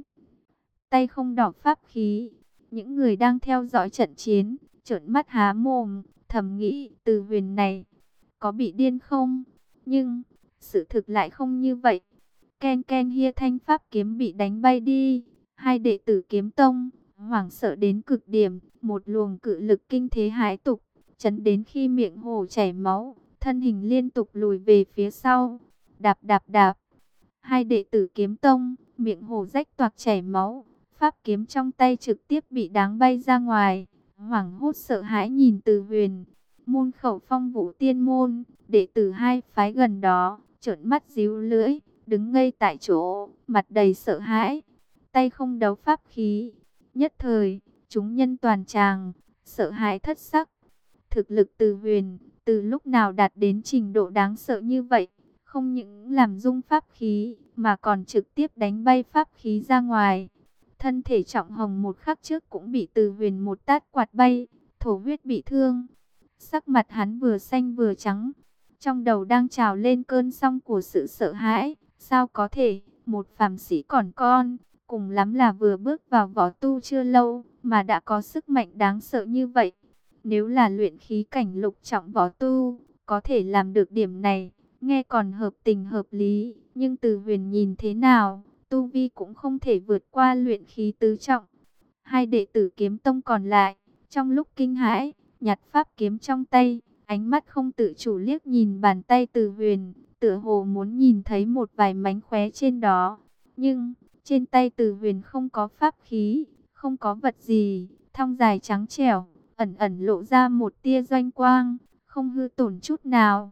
Tay không đỏ pháp khí. Những người đang theo dõi trận chiến, trợn mắt há mồm, thầm nghĩ Từ Huyền này có bị điên không? Nhưng sự thực lại không như vậy. Ken ken hia, thanh pháp kiếm bị đánh bay đi. Hai đệ tử kiếm tông hoảng sợ đến cực điểm, một luồng cự lực kinh thế hãi tục, chấn đến khi miệng hồ chảy máu, thân hình liên tục lùi về phía sau. Đạp đạp đạp, hai đệ tử kiếm tông miệng hồ rách toạc chảy máu, pháp kiếm trong tay trực tiếp bị đáng bay ra ngoài. Hoảng hốt sợ hãi nhìn Từ Huyền. Môn khẩu Phong Vũ tiên môn, đệ tử hai phái gần đó, trợn mắt díu lưỡi, đứng ngây tại chỗ, mặt đầy sợ hãi. Tay không đấu pháp khí. Nhất thời, chúng nhân toàn tràng, sợ hãi thất sắc. Thực lực Từ Huyền, từ lúc nào đạt đến trình độ đáng sợ như vậy? Không những làm rung pháp khí, mà còn trực tiếp đánh bay pháp khí ra ngoài. Thân thể Trọng Hồng một khắc trước cũng bị Từ Huyền một tát quạt bay, thổ huyết bị thương. Sắc mặt hắn vừa xanh vừa trắng, trong đầu đang trào lên cơn sóng của sự sợ hãi. Sao có thể, một phàm sĩ còn con, cùng lắm là vừa bước vào võ tu chưa lâu, mà đã có sức mạnh đáng sợ như vậy. Nếu là luyện khí cảnh lục trọng võ tu, có thể làm được điểm này, nghe còn hợp tình hợp lý. Nhưng Từ Huyền nhìn thế nào, tu vi cũng không thể vượt qua luyện khí tứ trọng. Hai đệ tử Kiếm Tông còn lại, trong lúc kinh hãi, nhặt pháp kiếm trong tay, ánh mắt không tự chủ liếc nhìn bàn tay Từ Huyền, tựa hồ muốn nhìn thấy một vài mánh khóe trên đó. Nhưng, trên tay Từ Huyền không có pháp khí, không có vật gì, thong dài trắng trẻo, ẩn ẩn lộ ra một tia doanh quang, không hư tổn chút nào.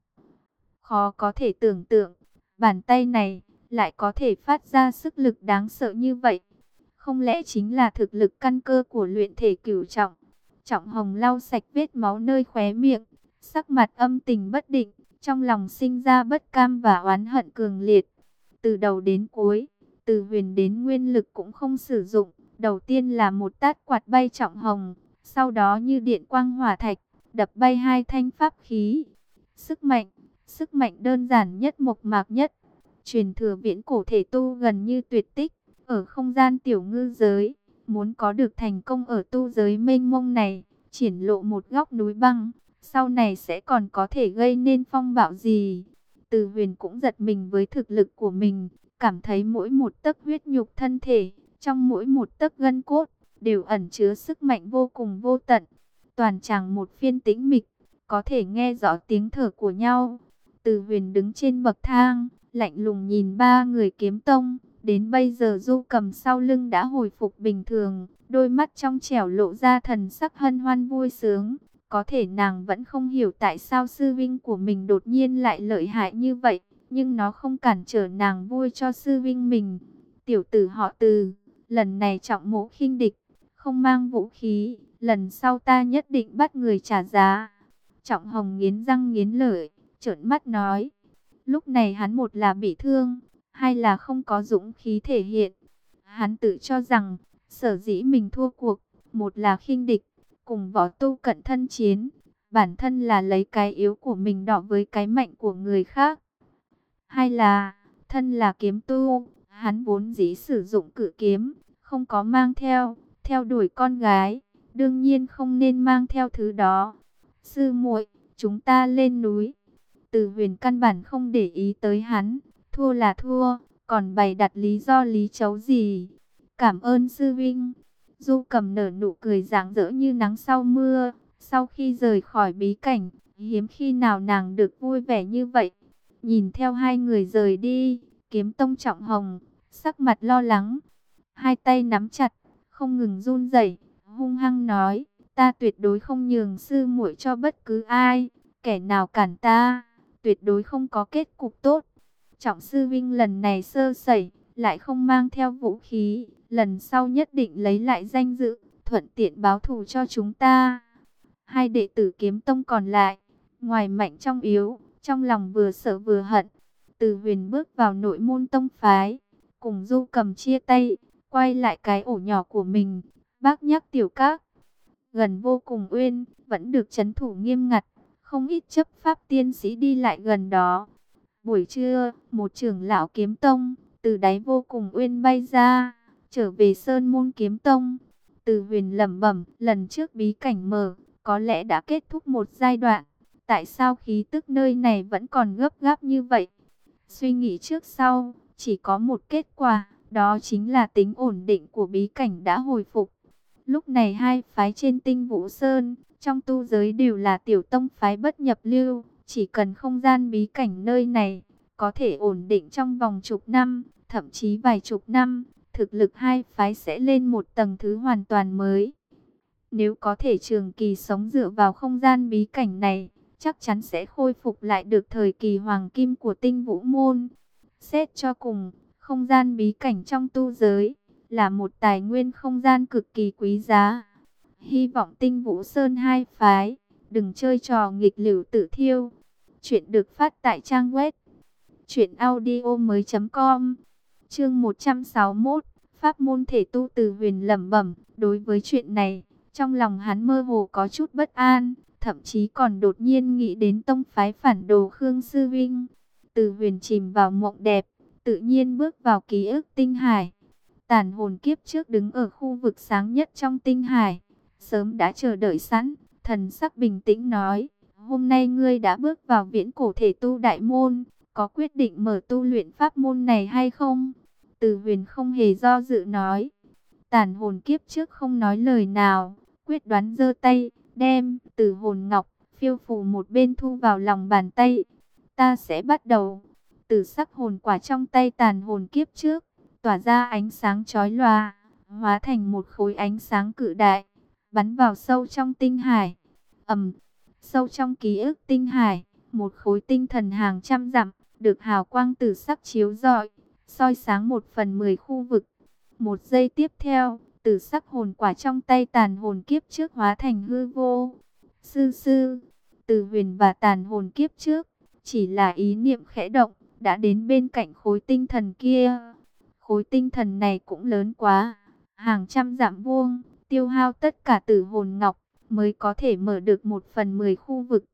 Khó có thể tưởng tượng, bàn tay này lại có thể phát ra sức lực đáng sợ như vậy. Không lẽ chính là thực lực căn cơ của luyện thể cửu trọng? Trọng Hồng lau sạch vết máu nơi khóe miệng, sắc mặt âm tình bất định, trong lòng sinh ra bất cam và oán hận cường liệt. Từ đầu đến cuối, từ huyền đến nguyên lực cũng không sử dụng. Đầu tiên là một tát quạt bay Trọng Hồng, sau đó như điện quang hỏa thạch, đập bay hai thanh pháp khí. Sức mạnh, sức mạnh đơn giản nhất mộc mạc nhất, truyền thừa viễn cổ thể tu gần như tuyệt tích, ở không gian tiểu ngư giới. Muốn có được thành công ở tu giới mênh mông này, triển lộ một góc núi băng, sau này sẽ còn có thể gây nên phong bạo gì? Từ huyền cũng giật mình với thực lực của mình, cảm thấy mỗi một tấc huyết nhục thân thể, trong mỗi một tấc gân cốt, đều ẩn chứa sức mạnh vô cùng vô tận. Toàn tràng một phiên tĩnh mịch, có thể nghe rõ tiếng thở của nhau. Từ huyền đứng trên bậc thang, lạnh lùng nhìn ba người Kiếm Tông. Đến bây giờ Du Cầm sau lưng đã hồi phục bình thường, đôi mắt trong trẻo lộ ra thần sắc hân hoan vui sướng. Có thể nàng vẫn không hiểu tại sao sư vinh của mình đột nhiên lại lợi hại như vậy, nhưng nó không cản trở nàng vui cho sư vinh mình. Tiểu tử họ Từ, lần này Trọng mỗ khinh địch, không mang vũ khí, lần sau ta nhất định bắt người trả giá. Trọng Hồng nghiến răng nghiến lợi, trợn mắt nói. Lúc này hắn một là bị thương, hai là không có dũng khí thể hiện. Hắn tự cho rằng, sở dĩ mình thua cuộc, một là khinh địch, cùng võ tu cận thân chiến, bản thân là lấy cái yếu của mình đọ với cái mạnh của người khác. Hai là, thân là kiếm tu, hắn vốn dĩ sử dụng cự kiếm, không có mang theo, theo đuổi con gái, đương nhiên không nên mang theo thứ đó. Sư muội, chúng ta lên núi. Từ huyền căn bản không để ý tới hắn, thua là thua, còn bày đặt lý do lý chấu gì. Cảm ơn sư vinh. Du Cầm nở nụ cười rạng rỡ như nắng sau mưa. Sau khi rời khỏi bí cảnh, hiếm khi nào nàng được vui vẻ như vậy. Nhìn theo hai người rời đi, Kiếm Tông Trọng Hồng, sắc mặt lo lắng, hai tay nắm chặt, không ngừng run rẩy, hung hăng nói, ta tuyệt đối không nhường sư muội cho bất cứ ai, kẻ nào cản ta, tuyệt đối không có kết cục tốt. Trọng sư vinh lần này sơ sẩy, lại không mang theo vũ khí, lần sau nhất định lấy lại danh dự, thuận tiện báo thù cho chúng ta. Hai đệ tử Kiếm Tông còn lại, ngoài mạnh trong yếu, trong lòng vừa sợ vừa hận. Từ huyền bước vào nội môn tông phái, cùng Du Cầm chia tay, quay lại cái ổ nhỏ của mình, bác nhắc tiểu các. Gần vô cùng uyên, vẫn được trấn thủ nghiêm ngặt, không ít chấp pháp tiên sĩ đi lại gần đó. Buổi trưa, một trưởng lão Kiếm Tông, từ đáy vô cùng uyên bay ra, trở về Sơn Môn Kiếm Tông. Từ huyền lẩm bẩm, lần trước bí cảnh mở, có lẽ đã kết thúc một giai đoạn. Tại sao khí tức nơi này vẫn còn gấp gáp như vậy? Suy nghĩ trước sau, chỉ có một kết quả, đó chính là tính ổn định của bí cảnh đã hồi phục. Lúc này hai phái trên Tinh Vũ Sơn, trong tu giới đều là tiểu tông phái bất nhập lưu. Chỉ cần không gian bí cảnh nơi này, có thể ổn định trong vòng chục năm, thậm chí vài chục năm, thực lực hai phái sẽ lên một tầng thứ hoàn toàn mới. Nếu có thể trường kỳ sống dựa vào không gian bí cảnh này, chắc chắn sẽ khôi phục lại được thời kỳ hoàng kim của Tinh Vũ Môn. Xét cho cùng, không gian bí cảnh trong tu giới là một tài nguyên không gian cực kỳ quý giá. Hy vọng Tinh Vũ Sơn hai phái đừng chơi trò nghịch lưu tử thiêu. Chuyện được phát tại trang web truyện audio mới chấm com. Chương một trăm sáu mươi mốt, Pháp môn thể tu, Từ Huyền lẩm bẩm. Đối với chuyện này, trong lòng hắn mơ hồ có chút bất an, thậm chí còn đột nhiên nghĩ đến tông phái phản đồ Khương Sư Vinh. Từ Huyền chìm vào mộng đẹp, tự nhiên bước vào ký ức tinh hải. Tàn hồn kiếp trước đứng ở khu vực sáng nhất trong tinh hải, sớm đã chờ đợi sẵn, thần sắc bình tĩnh nói: hôm nay ngươi đã bước vào viễn cổ thể tu đại môn, có quyết định mở tu luyện pháp môn này hay không? Từ Huyền không hề do dự nói. Tàn hồn kiếp trước không nói lời nào, quyết đoán giơ tay, đem Tử Hồn Ngọc phiêu phù một bên thu vào lòng bàn tay. Ta sẽ bắt đầu. Tử sắc hồn quả trong tay tàn hồn kiếp trước tỏa ra ánh sáng chói lòa, hóa thành một khối ánh sáng cự đại, bắn vào sâu trong tinh hải. Ầm, sâu trong ký ức tinh hải, một khối tinh thần hàng trăm dặm, được hào quang tử sắc chiếu rọi, soi sáng một phần mười khu vực. Một giây tiếp theo, tử sắc hồn quả trong tay tàn hồn kiếp trước hóa thành hư vô. Sư sư, Từ Huyền và tàn hồn kiếp trước chỉ là ý niệm khẽ động, đã đến bên cạnh khối tinh thần kia. Khối tinh thần này cũng lớn quá, hàng trăm dặm vuông, tiêu hao tất cả Tử Hồn Ngọc mới có thể mở được một phần mười khu vực.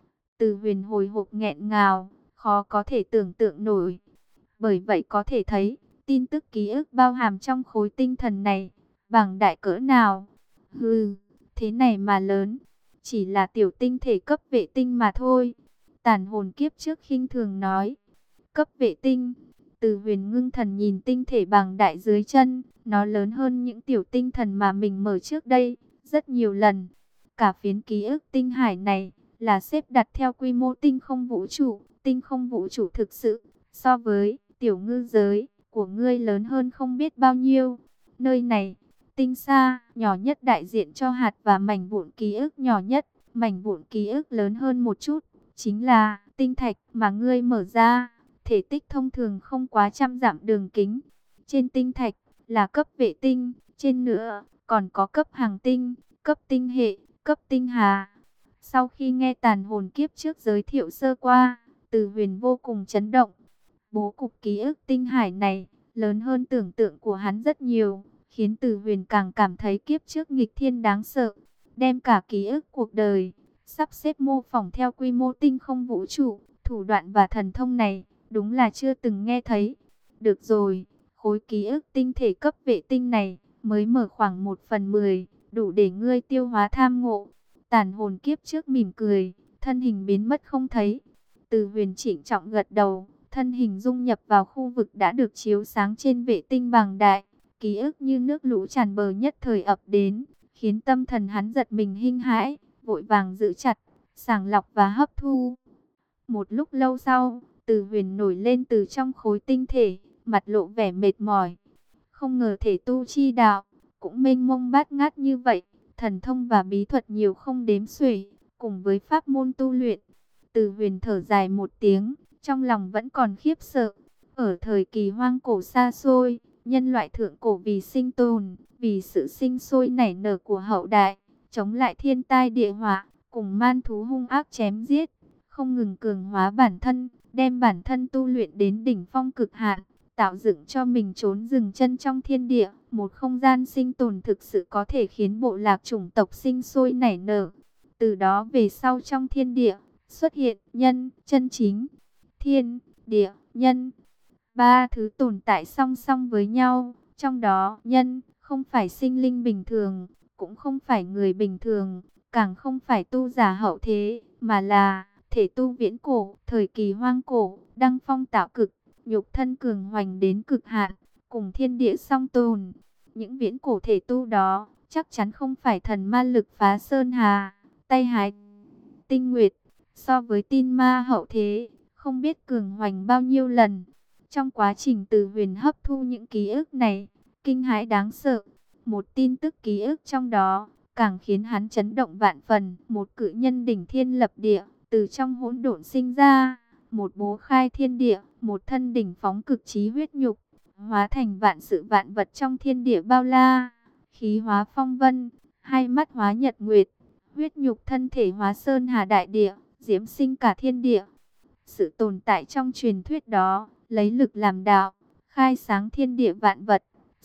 Từ Huyền hồi hộp nghẹn ngào, khó có thể tưởng tượng nổi. Bởi vậy có thể thấy, tin tức ký ức bao hàm trong khối tinh thần này, bằng đại cỡ nào. Hừ, thế này mà lớn, chỉ là tiểu tinh thể cấp vệ tinh mà thôi. Tàn hồn kiếp trước khinh thường nói. Cấp vệ tinh. Từ Huyền ngưng thần nhìn tinh thể bằng đại dưới chân, nó lớn hơn những tiểu tinh thần mà mình mở trước đây, rất nhiều lần. Cả phiến ký ức tinh hải này, là xếp đặt theo quy mô tinh không vũ trụ, tinh không vũ trụ thực sự, so với tiểu ngư giới của ngươi lớn hơn không biết bao nhiêu. Nơi này, tinh xa, nhỏ nhất đại diện cho hạt và mảnh vụn ký ức nhỏ nhất, mảnh vụn ký ức lớn hơn một chút, chính là tinh thạch mà ngươi mở ra. Thể tích thông thường không quá trăm dặm đường kính. Trên tinh thạch là cấp vệ tinh, trên nữa còn có cấp hàng tinh, cấp tinh hệ, cấp tinh hà. Sau khi nghe tàn hồn kiếp trước giới thiệu sơ qua, Từ Huyền vô cùng chấn động. Bố cục ký ức tinh hải này lớn hơn tưởng tượng của hắn rất nhiều, khiến Từ Huyền càng cảm thấy kiếp trước nghịch thiên đáng sợ. Đem cả ký ức cuộc đời sắp xếp mô phỏng theo quy mô tinh không vũ trụ, thủ đoạn và thần thông này đúng là chưa từng nghe thấy. Được rồi, khối ký ức tinh thể cấp vệ tinh này mới mở khoảng một phần mười, đủ để ngươi tiêu hóa tham ngộ. Tàn hồn kiếp trước mỉm cười, thân hình biến mất không thấy. Từ Huyền trịnh trọng gật đầu, thân hình dung nhập vào khu vực đã được chiếu sáng trên vệ tinh bằng đại. Ký ức như nước lũ tràn bờ nhất thời ập đến, khiến tâm thần hắn giật mình hinh hãi, vội vàng giữ chặt, sàng lọc và hấp thu. Một lúc lâu sau, Từ Huyền nổi lên từ trong khối tinh thể, mặt lộ vẻ mệt mỏi. Không ngờ thể tu chi đạo cũng mênh mông bát ngát như vậy, thần thông và bí thuật nhiều không đếm xuể, cùng với pháp môn tu luyện. Từ Huyền thở dài một tiếng, trong lòng vẫn còn khiếp sợ. Ở thời kỳ hoang cổ xa xôi, nhân loại thượng cổ vì sinh tồn, vì sự sinh sôi nảy nở của hậu đại, chống lại thiên tai địa họa, cùng man thú hung ác chém giết, không ngừng cường hóa bản thân, đem bản thân tu luyện đến đỉnh phong cực hạn, tạo dựng cho mình trốn dừng chân trong thiên địa, một không gian sinh tồn thực sự có thể khiến bộ lạc chủng tộc sinh sôi nảy nở. Từ đó về sau trong thiên địa, xuất hiện nhân, chân chính, thiên, địa, nhân. Ba thứ tồn tại song song với nhau, trong đó nhân không phải sinh linh bình thường, cũng không phải người bình thường, càng không phải tu giả hậu thế, mà là thể tu viễn cổ, thời kỳ hoang cổ, đăng phong tạo cực, nhục thân cường hoành đến cực hạn, cùng thiên địa song tồn. Những viễn cổ thể tu đó, chắc chắn không phải thần ma lực phá sơn hà, tay hái tinh nguyệt, so với tin ma hậu thế, không biết cường hoành bao nhiêu lần. Trong quá trình Từ Huyền hấp thu những ký ức này, kinh hãi đáng sợ. Một tin tức ký ức trong đó, càng khiến hắn chấn động vạn phần. Một cự nhân đỉnh thiên lập địa, từ trong hỗn độn sinh ra. Một bố khai thiên địa, một thân đỉnh phóng cực trí huyết nhục, hóa thành vạn sự vạn vật trong thiên địa bao la. Khí hóa phong vân, hai mắt hóa nhật nguyệt, huyết nhục thân thể hóa sơn hà đại địa, diễm sinh cả thiên địa. Sự tồn tại trong truyền thuyết đó, lấy lực làm đạo, khai sáng thiên địa vạn vật,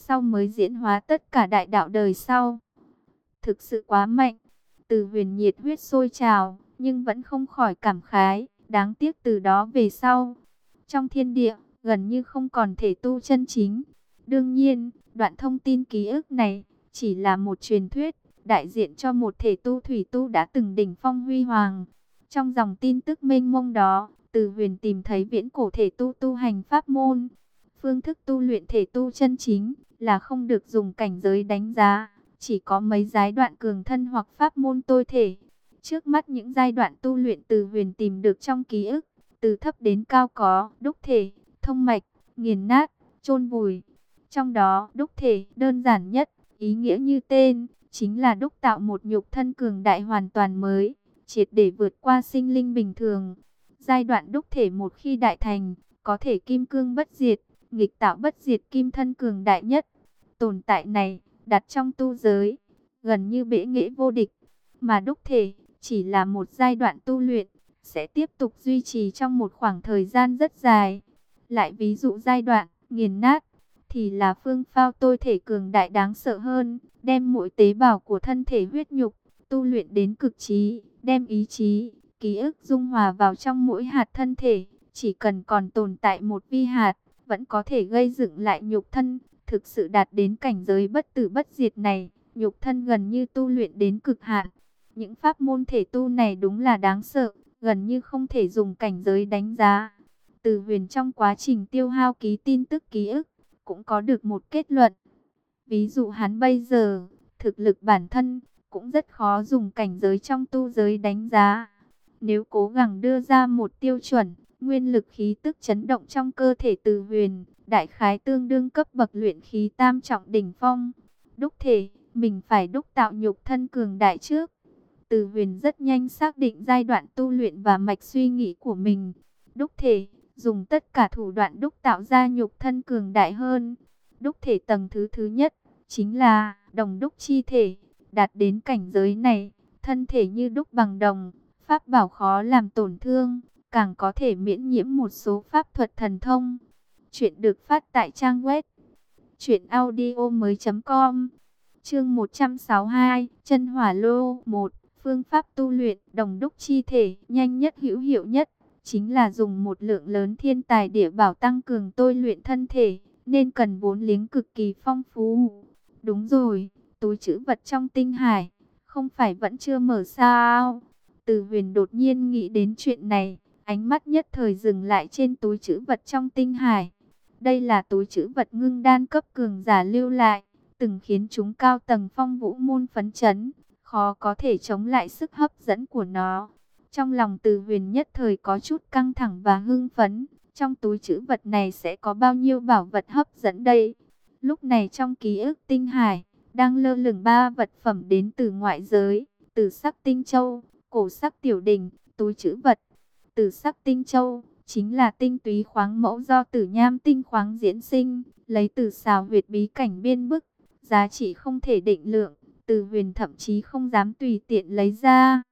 sau mới diễn hóa tất cả đại đạo đời sau. Thực sự quá mạnh. Từ Huyền nhiệt huyết sôi trào, nhưng vẫn không khỏi cảm khái, đáng tiếc từ đó về sau, trong thiên địa, gần như không còn thể tu chân chính. Đương nhiên, đoạn thông tin ký ức này, chỉ là một truyền thuyết, đại diện cho một thể tu thủy tu đã từng đỉnh phong huy hoàng. Trong dòng tin tức mênh mông đó, Từ Huyền tìm thấy viễn cổ thể tu tu hành pháp môn. Phương thức tu luyện thể tu chân chính, là không được dùng cảnh giới đánh giá. Chỉ có mấy giai đoạn cường thân hoặc pháp môn tôi thể. Trước mắt những giai đoạn tu luyện Từ Huyền tìm được trong ký ức, từ thấp đến cao có đúc thể, thông mạch, nghiền nát, chôn vùi. Trong đó, đúc thể đơn giản nhất, ý nghĩa như tên, chính là đúc tạo một nhục thân cường đại hoàn toàn mới, triệt để vượt qua sinh linh bình thường. Giai đoạn đúc thể một khi đại thành, có thể kim cương bất diệt, nghịch tạo bất diệt kim thân cường đại nhất. Tồn tại này, đặt trong tu giới, gần như bệ nghệ vô địch. Mà đúc thể, chỉ là một giai đoạn tu luyện, sẽ tiếp tục duy trì trong một khoảng thời gian rất dài. Lại ví dụ giai đoạn nghiền nát, thì là phương phao tôi thể cường đại đáng sợ hơn, đem mỗi tế bào của thân thể huyết nhục, tu luyện đến cực trí, đem ý chí, ký ức dung hòa vào trong mỗi hạt thân thể. Chỉ cần còn tồn tại một vi hạt, vẫn có thể gây dựng lại nhục thân. Thực sự đạt đến cảnh giới bất tử bất diệt này, nhục thân gần như tu luyện đến cực hạn. Những pháp môn thể tu này đúng là đáng sợ, gần như không thể dùng cảnh giới đánh giá. Từ Huyền trong quá trình tiêu hao ký tin tức ký ức, cũng có được một kết luận. Ví dụ hắn bây giờ, thực lực bản thân, cũng rất khó dùng cảnh giới trong tu giới đánh giá. Nếu cố gắng đưa ra một tiêu chuẩn, nguyên lực khí tức chấn động trong cơ thể Từ Huyền, đại khái tương đương cấp bậc luyện khí tam trọng đỉnh phong. Đúc thể, mình phải đúc tạo nhục thân cường đại trước. Từ Huyền rất nhanh xác định giai đoạn tu luyện và mạch suy nghĩ của mình. Đúc thể, dùng tất cả thủ đoạn đúc tạo ra nhục thân cường đại hơn. Đúc thể tầng thứ thứ nhất, chính là đồng đúc chi thể. Đạt đến cảnh giới này, thân thể như đúc bằng đồng, pháp bảo khó làm tổn thương, càng có thể miễn nhiễm một số pháp thuật thần thông. Chuyện được phát tại trang web truyện audio mới chấm com. Chương một trăm sáu mươi hai, Chân Hỏa Lô một. Phương pháp tu luyện đồng đúc chi thể nhanh nhất hữu hiệu nhất, chính là dùng một lượng lớn thiên tài địa bảo tăng cường tôi luyện thân thể, nên cần vốn liếng cực kỳ phong phú. Đúng rồi, túi trữ vật trong tinh hải, không phải vẫn chưa mở sao? Từ Huyền đột nhiên nghĩ đến chuyện này, ánh mắt nhất thời dừng lại trên túi trữ vật trong tinh hải. Đây là túi trữ vật ngưng đan cấp cường giả lưu lại, từng khiến chúng cao tầng phong vũ môn phấn chấn, khó có thể chống lại sức hấp dẫn của nó. Trong lòng Từ Huyền nhất thời có chút căng thẳng và hưng phấn, trong túi trữ vật này sẽ có bao nhiêu bảo vật hấp dẫn đây? Lúc này trong ký ức tinh hải, đang lơ lửng ba vật phẩm đến từ ngoại giới, Tử Sắc Tinh Châu, Cổ Sắc Tiểu Đỉnh, túi trữ vật. Tử Sắc Tinh Châu chính là tinh túy khoáng mẫu do Tử Nham tinh khoáng diễn sinh, lấy từ xào huyệt bí cảnh biên bức, giá trị không thể định lượng. Từ Huyền thậm chí không dám tùy tiện lấy ra.